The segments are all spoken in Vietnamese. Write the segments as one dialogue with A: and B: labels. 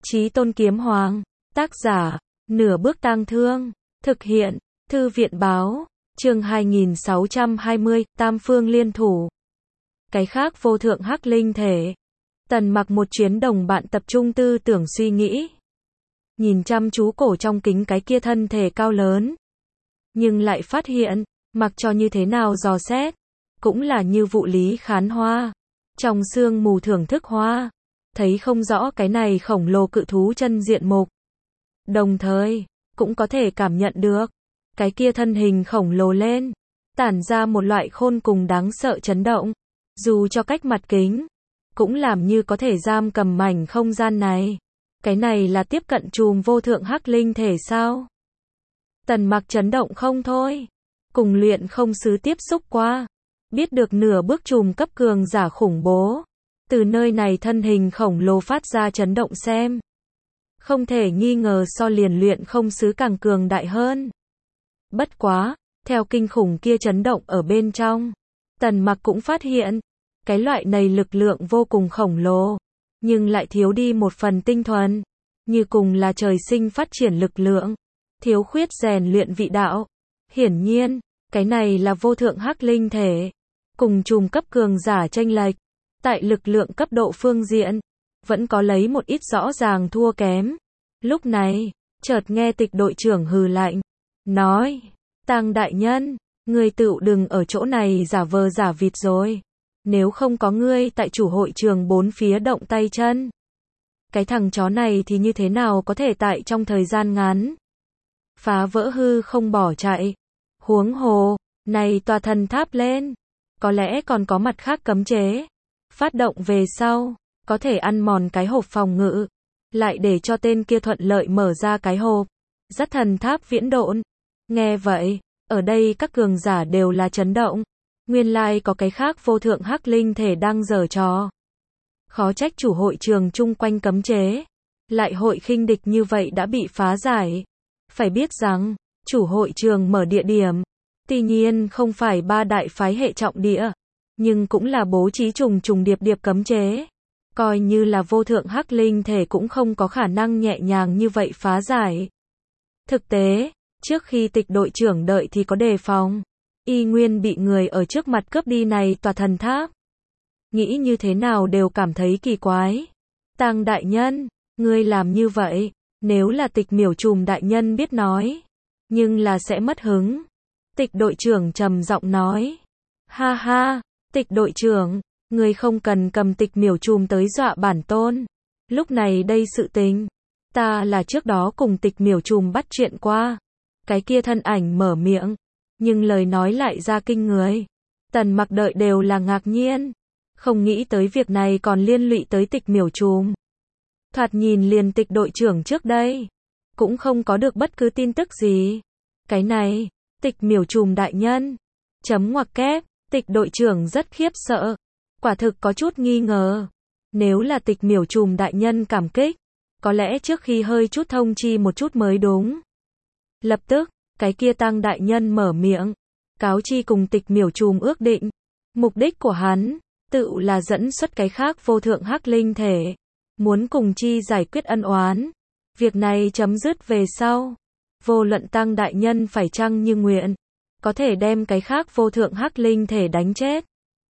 A: Chí Tôn Kiếm Hoàng, tác giả, Nửa Bước Tang Thương, thực hiện, Thư viện báo, chương 2620, Tam Phương Liên Thủ. Cái khác vô thượng hắc linh thể. Tần Mặc một chuyến đồng bạn tập trung tư tưởng suy nghĩ. Nhìn chăm chú cổ trong kính cái kia thân thể cao lớn. Nhưng lại phát hiện, mặc cho như thế nào dò xét, cũng là như vụ lý khán hoa. Trong sương mù thưởng thức hoa, thấy không rõ cái này khổng lồ cự thú chân diện mục. Đồng thời, cũng có thể cảm nhận được, cái kia thân hình khổng lồ lên, tản ra một loại khôn cùng đáng sợ chấn động. Dù cho cách mặt kính, cũng làm như có thể giam cầm mảnh không gian này. Cái này là tiếp cận chùm vô thượng hắc linh thể sao? Tần Mặc chấn động không thôi. Cùng luyện không sứ tiếp xúc qua, biết được nửa bước chùm cấp cường giả khủng bố. Từ nơi này thân hình khổng lồ phát ra chấn động xem. Không thể nghi ngờ so liền luyện không sứ càng cường đại hơn. Bất quá, theo kinh khủng kia chấn động ở bên trong, Tần Mặc cũng phát hiện, cái loại này lực lượng vô cùng khổng lồ, nhưng lại thiếu đi một phần tinh thuần, như cùng là trời sinh phát triển lực lượng, thiếu khuyết rèn luyện vị đạo. Hiển nhiên, cái này là vô thượng hắc linh thể, cùng chùm cấp cường giả chênh lệch, tại lực lượng cấp độ phương diện, vẫn có lấy một ít rõ ràng thua kém. Lúc này, chợt nghe Tịch đội trưởng hừ lạnh, nói, Tang đại nhân, ngươi tựu đừng ở chỗ này giả vờ giả vịt rồi. Nếu không có ngươi tại chủ hội trường bốn phía động tay chân, cái thằng chó này thì như thế nào có thể tại trong thời gian ngắn phá vỡ hư không bỏ chạy. Huống hồ, này tòa thần tháp lên, có lẽ còn có mặt khác cấm chế. Phát động về sau, có thể ăn mòn cái hộp phòng ngự, lại để cho tên kia thuận lợi mở ra cái hộp, dắt thần tháp viễn độn. Nghe vậy, ở đây các cường giả đều là chấn động. Nguyên lai có cái khác vô thượng hắc linh thể đang giở trò. Khó trách chủ hội trường chung quanh cấm chế, lại hội khinh địch như vậy đã bị phá giải. Phải biết rằng, chủ hội trường mở địa điểm, tuy nhiên không phải ba đại phái hệ trọng địa, nhưng cũng là bố trí trùng trùng điệp điệp cấm chế. Coi như là vô thượng hắc linh thể cũng không có khả năng nhẹ nhàng như vậy phá giải. Thực tế, trước khi Tịch đội trưởng đợi thì có đề phòng, y nguyên bị người ở trước mặt cướp đi này tòa thần tháp. Nghĩ như thế nào đều cảm thấy kỳ quái. Tang đại nhân, ngươi làm như vậy, nếu là Tịch miểu trùm đại nhân biết nói, nhưng là sẽ mất hứng. Tịch đội trưởng trầm giọng nói, ha ha, Tịch đội trưởng, ngươi không cần cầm Tịch miểu trùm tới dọa bản tôn. Lúc này đây sự tình, ta là trước đó cùng Tịch miểu trùm bắt chuyện qua. Cái kia thân ảnh mở miệng, nhưng lời nói lại ra kinh người. Tần Mặc đợi đều là ngạc nhiên, không nghĩ tới việc này còn liên lụy tới Tịch miểu trùm. Thoạt nhìn liền Tịch đội trưởng trước đây, cũng không có được bất cứ tin tức gì. Cái này, Tịch miểu trùm đại nhân, chấm ngoặc kép, Tịch đội trưởng rất khiếp sợ, quả thực có chút nghi ngờ. Nếu là Tịch miểu trùm đại nhân cảm kích, có lẽ trước khi hơi chút thông chi một chút mới đúng. Lập tức, cái kia Tang đại nhân mở miệng, cáo chi cùng Tịch miểu trùm ước định. Mục đích của hắn, tự là dẫn xuất cái khác vô thượng hắc linh thể, muốn cùng chi giải quyết ân oán. Việc này chấm dứt về sau, vô luận Tang đại nhân phải chăng như nguyện, có thể đem cái khác vô thượng hắc linh thể đánh chết.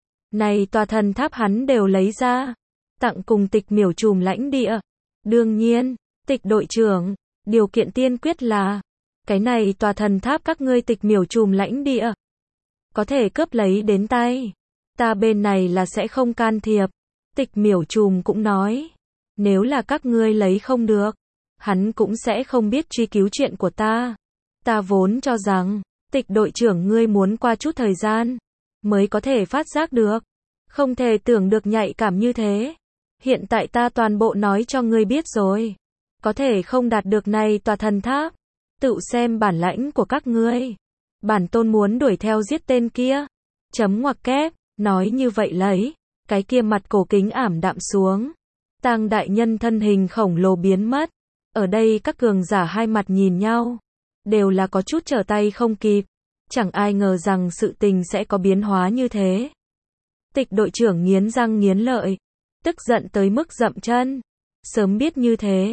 A: Này tòa thần tháp hắn đều lấy ra, tặng cùng Tịch miểu trùm lãnh địa. Đương nhiên, Tịch đội trưởng, điều kiện tiên quyết là, cái này tòa thần tháp các ngươi Tịch miểu trùm lãnh địa, có thể cướp lấy đến tay. Ta bên này là sẽ không can thiệp. Tịch miểu trùm cũng nói, nếu là các ngươi lấy không được, hắn cũng sẽ không biết truy cứu chuyện của ta. Ta vốn cho rằng, Tịch đội trưởng ngươi muốn qua chút thời gian, mới có thể phát giác được. Không thể tưởng được nhạy cảm như thế. Hiện tại ta toàn bộ nói cho ngươi biết rồi. Có thể không đạt được này tòa thần tháp, tự xem bản lãnh của các ngươi. Bản tôn muốn đuổi theo giết tên kia. Chấm ngoặc kép, nói như vậy lấy, cái kia mặt cổ kính ảm đạm xuống. Tang đại nhân thân hình khổng lồ biến mất. Ở đây các cường giả hai mặt nhìn nhau, đều là có chút trở tay không kịp. Chẳng ai ngờ rằng sự tình sẽ có biến hóa như thế. Tịch đội trưởng nghiến răng nghiến lợi, tức giận tới mức dậm chân. Sớm biết như thế,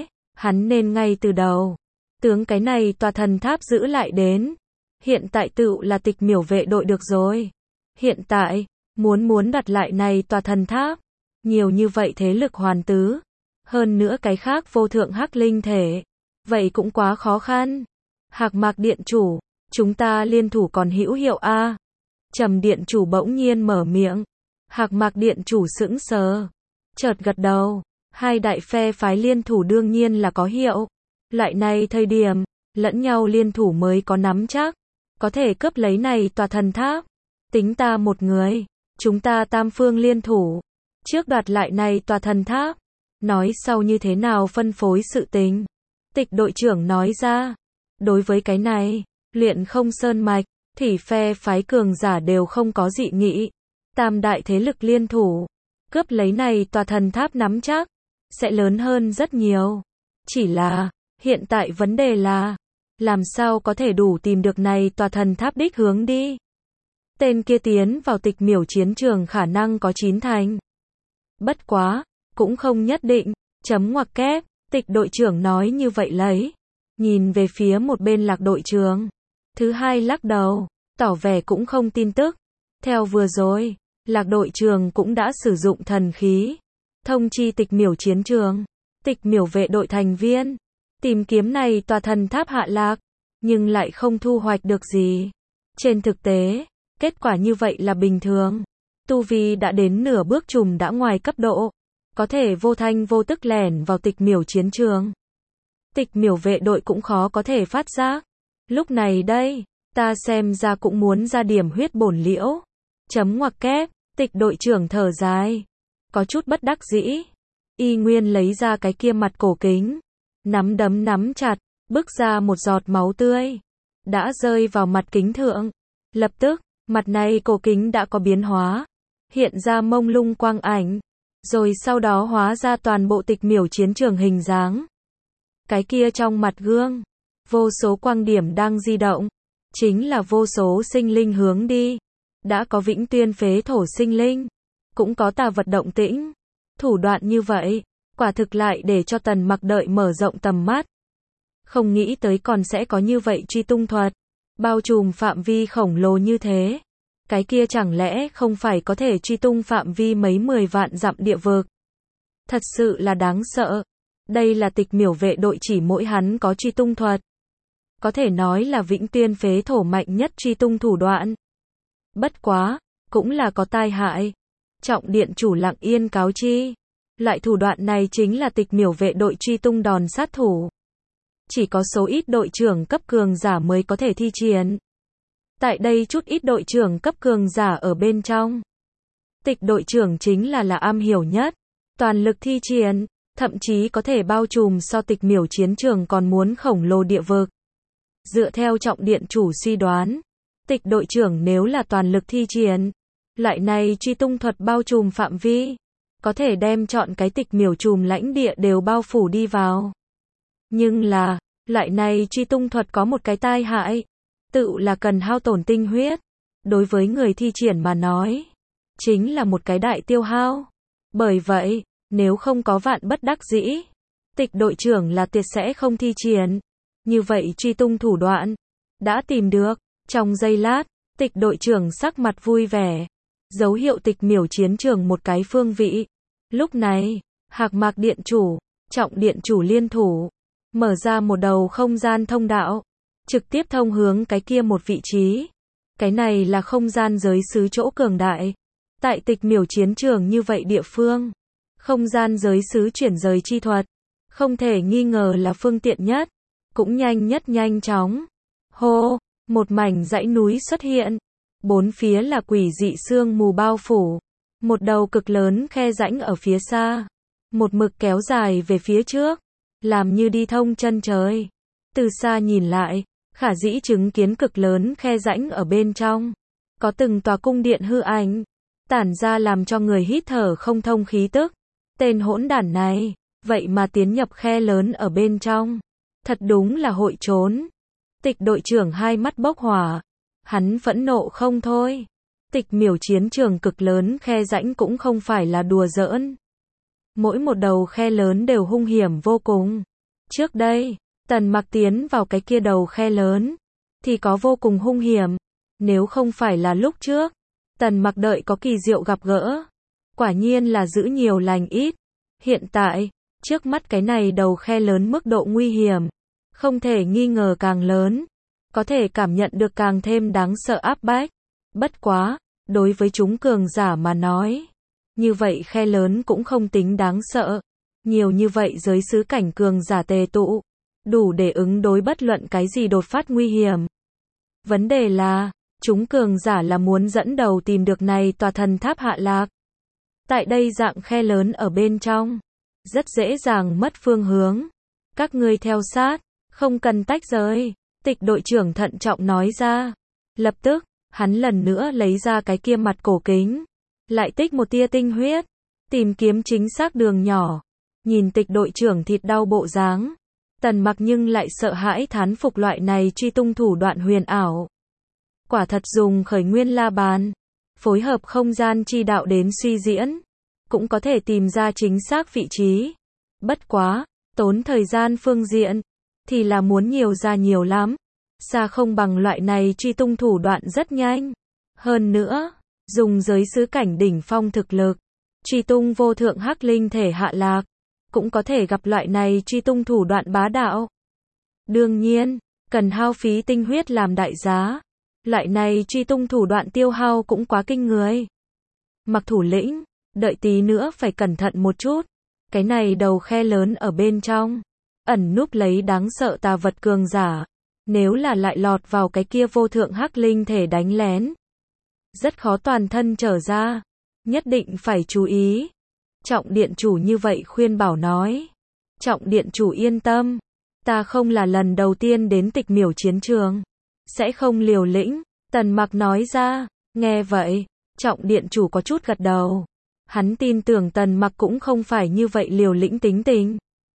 A: Hắn nên ngay từ đầu tướng cái này tòa thần tháp giữ lại đến. Hiện tại tựu là Tịch Miểu vệ đội được rồi. Hiện tại, muốn đặt lại này tòa thần tháp. Nhiều như vậy thế lực hoàn tứ. Hơn nữa cái khác vô thượng hắc linh thể. Vậy cũng quá khó khăn. Hạc Mạc Điện chủ, chúng ta liên thủ còn hữu hiệu a? Trầm Điện chủ bỗng nhiên mở miệng. Hạc Mạc Điện chủ sững sờ. Chợt gật đầu. Hai đại phe phái liên thủ đương nhiên là có hiệu. Loại này thời điểm, lẫn nhau liên thủ mới có nắm chắc. Có thể cướp lấy này tòa thần tháp. Tính ta một người. Chúng ta tam phương liên thủ. Trước đoạt lại này tòa thần tháp. Nói sau như thế nào phân phối sự tình. Tịch đội trưởng nói ra. Đối với cái này, Luyện Không Sơn Mạch, thì phe phái cường giả đều không có dị nghị. Tam đại thế lực liên thủ. Cướp lấy này tòa thần tháp nắm chắc. Sẽ lớn hơn rất nhiều. Chỉ là, hiện tại vấn đề là, làm sao có thể đủ tìm được này tòa thần tháp đích hướng đi. Tên kia tiến vào Tịch Miểu chiến trường khả năng có 9 thành. Bất quá, cũng không nhất định, chấm ngoặc kép, Tịch đội trưởng nói như vậy lấy. Nhìn về phía một bên Lạc đội trưởng. Thứ hai lắc đầu, tỏ vẻ cũng không tin tức. Theo vừa rồi, Lạc đội trưởng cũng đã sử dụng thần khí. Thông chi Tịch Miểu chiến trường. Tịch Miểu vệ đội thành viên. Tìm kiếm này tòa thần tháp hạ lạc. Nhưng lại không thu hoạch được gì. Trên thực tế, kết quả như vậy là bình thường. Tu vi đã đến nửa bước trùng đã ngoài cấp độ. Có thể vô thanh vô tức lẻn vào Tịch Miểu chiến trường. Tịch Miểu vệ đội cũng khó có thể phát giác. Lúc này đây, ta xem ra cũng muốn ra điểm huyết bổn liễu. Chấm ngoặc kép, Tịch đội trưởng thở dài. Có chút bất đắc dĩ. Y nguyên lấy ra cái kia mặt cổ kính. Nắm đấm nắm chặt, bức ra một giọt máu tươi. Đã rơi vào mặt kính thượng. Lập tức, mặt này cổ kính đã có biến hóa. Hiện ra mông lung quang ảnh. Rồi sau đó hóa ra toàn bộ Tịch Miểu chiến trường hình dáng. Cái kia trong mặt gương. Vô số quang điểm đang di động. Chính là vô số sinh linh hướng đi. Đã có Vĩnh Tuyên phế thổ sinh linh. Cũng có tà vật động tĩnh. Thủ đoạn như vậy, quả thực lại để cho Tần Mặc đợi mở rộng tầm mắt. Không nghĩ tới còn sẽ có như vậy truy tung thuật. Bao trùm phạm vi khổng lồ như thế. Cái kia chẳng lẽ không phải có thể truy tung phạm vi mấy 10 vạn dặm địa vực. Thật sự là đáng sợ. Đây là Tịch Miểu vệ đội chỉ mỗi hắn có truy tung thuật. Có thể nói là Vĩnh Tuyên phế thổ mạnh nhất truy tung thủ đoạn. Bất quá, cũng là có tai hại. Trọng điện chủ lặng yên cáo chi. Loại thủ đoạn này chính là Tịch Miểu vệ đội truy tung đòn sát thủ. Chỉ có số ít đội trưởng cấp cường giả mới có thể thi triển. Tại đây chút ít đội trưởng cấp cường giả ở bên trong. Tịch đội trưởng chính là am hiểu nhất. Toàn lực thi triển, thậm chí có thể bao trùm so Tịch Miểu chiến trường còn muốn khổng lồ địa vực. Dựa theo trọng điện chủ suy đoán, Tịch đội trưởng nếu là toàn lực thi triển, loại này truy tung thuật bao trùm phạm vi, có thể đem chọn cái Tịch Miểu trùm lãnh địa đều bao phủ đi vào. Nhưng là, loại này truy tung thuật có một cái tai hại, tự là cần hao tổn tinh huyết. Đối với người thi triển mà nói, chính là một cái đại tiêu hao. Bởi vậy, nếu không có vạn bất đắc dĩ, Tịch đội trưởng là tuyệt sẽ không thi triển. Như vậy truy tung thủ đoạn, đã tìm được. Trong giây lát, Tịch đội trưởng sắc mặt vui vẻ. Dấu hiệu Tịch Miểu chiến trường một cái phương vị. Lúc này, Hạc Mạc Điện chủ, Trọng Điện chủ liên thủ. Mở ra một đầu không gian thông đạo. Trực tiếp thông hướng cái kia một vị trí. Cái này là không gian giới xứ chỗ cường đại. Tại Tịch Miểu chiến trường như vậy địa phương. Không gian giới xứ chuyển rời chi thuật. Không thể nghi ngờ là phương tiện nhất. Cũng nhanh nhất nhanh chóng. Hô, một mảnh dãy núi xuất hiện. Bốn phía là quỷ dị sương mù bao phủ. Một đầu cực lớn khe rãnh ở phía xa. Một mực kéo dài về phía trước. Làm như đi thông chân trời. Từ xa nhìn lại, khả dĩ chứng kiến cực lớn khe rãnh ở bên trong. Có từng tòa cung điện hư ảnh. Tản ra làm cho người hít thở không thông khí tức. Tên hỗn đản này, vậy mà tiến nhập khe lớn ở bên trong. Thật đúng là hội trốn. Tịch đội trưởng hai mắt bốc hỏa. Hắn phẫn nộ không thôi. Tịch Miểu chiến trường cực lớn khe rãnh cũng không phải là đùa giỡn. Mỗi một đầu khe lớn đều hung hiểm vô cùng. Trước đây, Tần Mặc tiến vào cái kia đầu khe lớn, thì có vô cùng hung hiểm. Nếu không phải là lúc trước, Tần Mặc đợi có kỳ diệu gặp gỡ, quả nhiên là giữ nhiều lành ít. Hiện tại, trước mắt cái này đầu khe lớn mức độ nguy hiểm, không thể nghi ngờ càng lớn, có thể cảm nhận được càng thêm đáng sợ áp bách. Bất quá, đối với chúng cường giả mà nói, như vậy khe lớn cũng không tính đáng sợ. Nhiều như vậy giới xứ cảnh cường giả tề tụ, đủ để ứng đối bất luận cái gì đột phát nguy hiểm. Vấn đề là, chúng cường giả là muốn dẫn đầu tìm được này tòa thần tháp hạ lạc. Tại đây dạng khe lớn ở bên trong, rất dễ dàng mất phương hướng. Các ngươi theo sát, không cần tách rời. Tịch đội trưởng thận trọng nói ra. Lập tức, hắn lần nữa lấy ra cái kia mặt cổ kính, lại tích một tia tinh huyết, tìm kiếm chính xác đường nhỏ. Nhìn tịch đội trưởng thịt đau bộ dáng, Tần Mặc nhưng lại sợ hãi thán phục loại này truy tung thủ đoạn huyền ảo. Quả thật dùng khởi nguyên la bàn, phối hợp không gian chi đạo đến suy diễn, cũng có thể tìm ra chính xác vị trí. Bất quá, tốn thời gian phương diện, thì là muốn nhiều ra nhiều lắm. Xa không bằng loại này truy tung thủ đoạn rất nhanh. Hơn nữa, dùng giới xứ cảnh đỉnh phong thực lực, truy tung vô thượng hắc linh thể hạ lạc, cũng có thể gặp loại này truy tung thủ đoạn bá đạo. Đương nhiên, cần hao phí tinh huyết làm đại giá. Loại này truy tung thủ đoạn tiêu hao cũng quá kinh người. Mặc thủ lĩnh, đợi tí nữa phải cẩn thận một chút. Cái này đầu khe lớn ở bên trong, ẩn núp lấy đáng sợ tà vật cường giả. Nếu là lại lọt vào cái kia vô thượng hắc linh thể đánh lén, rất khó toàn thân trở ra. Nhất định phải chú ý. Trọng điện chủ như vậy khuyên bảo nói. Trọng điện chủ yên tâm. Ta không là lần đầu tiên đến Tịch Miểu chiến trường, sẽ không liều lĩnh. Tần Mặc nói ra. Nghe vậy, trọng điện chủ có chút gật đầu. Hắn tin tưởng Tần Mặc cũng không phải như vậy liều lĩnh tính tình.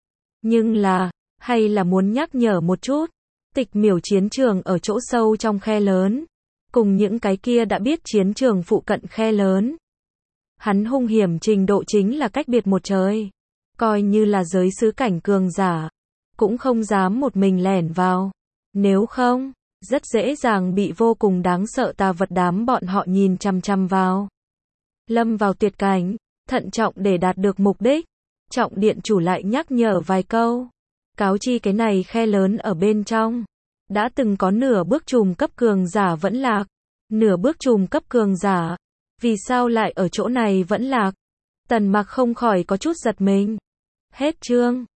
A: Nhưng là, hay là muốn nhắc nhở một chút. Tịch Miểu chiến trường ở chỗ sâu trong khe lớn, cùng những cái kia đã biết chiến trường phụ cận khe lớn, hắn hung hiểm trình độ chính là cách biệt một trời. Coi như là giới xứ cảnh cường giả, cũng không dám một mình lẻn vào. Nếu không, rất dễ dàng bị vô cùng đáng sợ tà vật đám bọn họ nhìn chằm chằm vào. Lâm vào tuyệt cảnh, thận trọng để đạt được mục đích. Trọng điện chủ lại nhắc nhở vài câu. Cáo chi cái này khe lớn ở bên trong, đã từng có nửa bước trùm cấp cường giả vẫn lạc. Nửa bước trùm cấp cường giả, vì sao lại ở chỗ này vẫn lạc? Tần Mặc không khỏi có chút giật mình. Hết chương.